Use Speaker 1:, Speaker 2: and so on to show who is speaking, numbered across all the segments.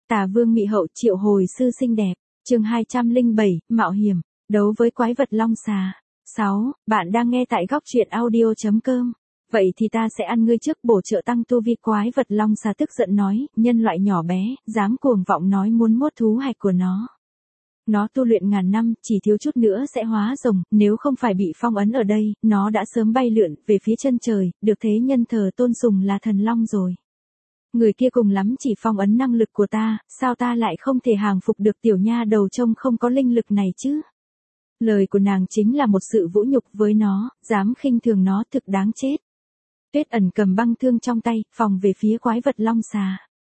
Speaker 1: Tà Vương Mị Hậu triệu hồi sư xinh đẹp, chương 207, Mạo hiểm, đấu với quái vật long xà. 6. Bạn đang nghe tại góc truyện audio.com. Vậy thì ta sẽ ăn ngươi trước, bổ trợ tăng tu vi. Quái vật long xà tức giận nói, nhân loại nhỏ bé, dám cuồng vọng nói muốn mốt thú hạch của nó. Nó tu luyện ngàn năm, chỉ thiếu chút nữa sẽ hóa rồng, nếu không phải bị phong ấn ở đây, nó đã sớm bay lượn về phía chân trời, được thế nhân thờ tôn sùng là thần long rồi. Người kia cùng lắm chỉ phong ấn năng lực của ta, sao ta lại không thể hàng phục được tiểu nha đầu trông không có linh lực này chứ? Lời của nàng chính là một sự vũ nhục với nó, dám khinh thường nó thực đáng chết. Tuyết Ẩn cầm băng thương trong tay, phòng về phía quái vật long xà.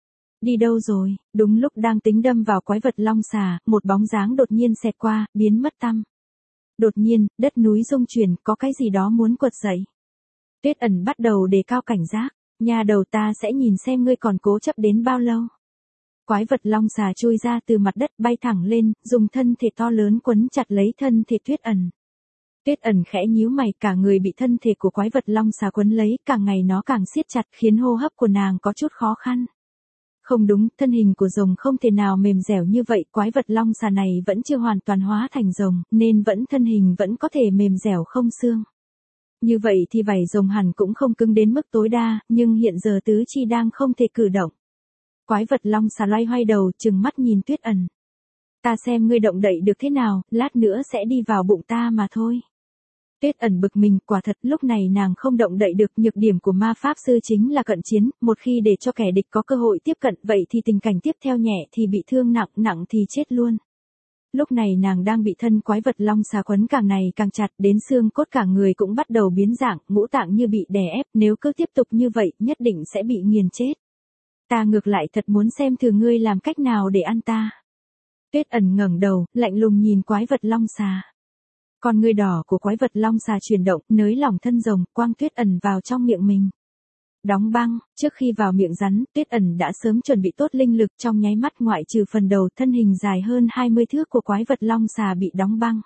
Speaker 1: Đi đâu rồi? Đúng lúc đang tính đâm vào quái vật long xà, một bóng dáng đột nhiên xẹt qua, biến mất tăm. Đột nhiên, đất núi rung chuyển, có cái gì đó muốn quật dậy. Tuyết Ẩn bắt đầu đề cao cảnh giác. Nhà đầu, ta sẽ nhìn xem ngươi còn cố chấp đến bao lâu. Quái vật long xà chui ra từ mặt đất, bay thẳng lên, dùng thân thể to lớn quấn chặt lấy thân thể Tuyết Ẩn. Tuyết Ẩn khẽ nhíu mày, cả người bị thân thể của quái vật long xà quấn lấy, càng ngày nó càng siết chặt, khiến hô hấp của nàng có chút khó khăn. Không đúng, thân hình của rồng không thể nào mềm dẻo như vậy, quái vật long xà này vẫn chưa hoàn toàn hóa thành rồng, nên thân hình vẫn có thể mềm dẻo không xương. Như vậy thì vảy rồng hẳn cũng không cứng đến mức tối đa, nhưng hiện giờ tứ chi đang không thể cử động. Quái vật long xà loay hoay đầu, trừng mắt nhìn Tuyết Ẩn. Ta xem ngươi động đậy được thế nào, lát nữa sẽ đi vào bụng ta mà thôi. Tuyết Ẩn bực mình, quả thật lúc này nàng không động đậy được, nhược điểm của ma pháp sư chính là cận chiến, một khi để cho kẻ địch có cơ hội tiếp cận, vậy thì tình cảnh tiếp theo nhẹ thì bị thương nặng, nặng thì chết luôn. Lúc này nàng đang bị thân quái vật long xà quấn càng ngày càng chặt, đến xương cốt cả người cũng bắt đầu biến dạng, ngũ tạng như bị đè ép, nếu cứ tiếp tục như vậy, nhất định sẽ bị nghiền chết. Ta ngược lại thật muốn xem thử ngươi làm cách nào để ăn ta. Tuyết Ẩn ngẩng đầu, lạnh lùng nhìn quái vật long xà. Con ngươi đỏ của quái vật long xà chuyển động, nới lỏng thân rồng, quang Tuyết Ẩn vào trong miệng mình. Đóng băng, trước khi vào miệng rắn, Tuyết Ẩn đã sớm chuẩn bị tốt linh lực, trong nháy mắt ngoại trừ phần đầu, thân hình dài hơn 20 thước của quái vật long xà bị đóng băng.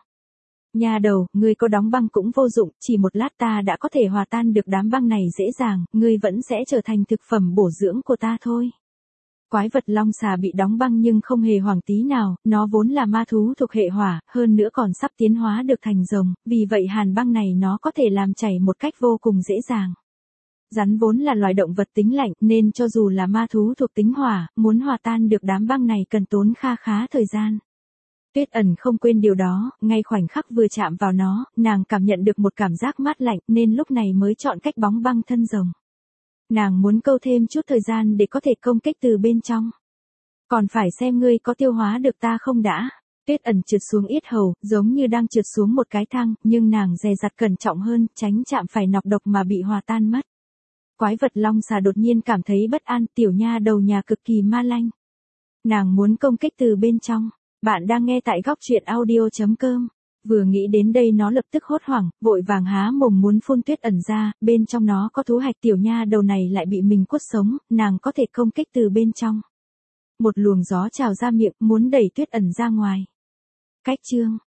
Speaker 1: Nhà đầu, ngươi có đóng băng cũng vô dụng, chỉ một lát ta đã có thể hòa tan được đám băng này dễ dàng, ngươi vẫn sẽ trở thành thực phẩm bổ dưỡng của ta thôi. Quái vật long xà bị đóng băng nhưng không hề hoảng tí nào, nó vốn là ma thú thuộc hệ hỏa, hơn nữa còn sắp tiến hóa được thành rồng, vì vậy hàn băng này nó có thể làm chảy một cách vô cùng dễ dàng. Rắn vốn là loài động vật tính lạnh, nên cho dù là ma thú thuộc tính hỏa, muốn hòa tan được đám băng này cần tốn khá thời gian. Tuyết Ẩn không quên điều đó, ngay khoảnh khắc vừa chạm vào nó, nàng cảm nhận được một cảm giác mát lạnh, nên lúc này mới chọn cách bóng băng thân rồng. Nàng muốn câu thêm chút thời gian để có thể công kích từ bên trong. Còn phải xem ngươi có tiêu hóa được ta không đã. Tuyết Ẩn trượt xuống yết hầu, giống như đang trượt xuống một cái thang, nhưng nàng dè dặt cẩn trọng hơn, tránh chạm phải nọc độc mà bị hòa tan mất. Quái vật long xà đột nhiên cảm thấy bất an, tiểu nha đầu nhà cực kỳ ma lanh. Nàng muốn công kích từ bên trong. Bạn đang nghe tại góc truyện audio.com. Vừa nghĩ đến đây nó lập tức hốt hoảng, vội vàng há mồm muốn phun Tuyết Ẩn ra, bên trong nó có thú hạch, tiểu nha đầu này lại bị mình quất sống, nàng có thể công kích từ bên trong. Một luồng gió trào ra miệng, muốn đẩy Tuyết Ẩn ra ngoài. Cách chương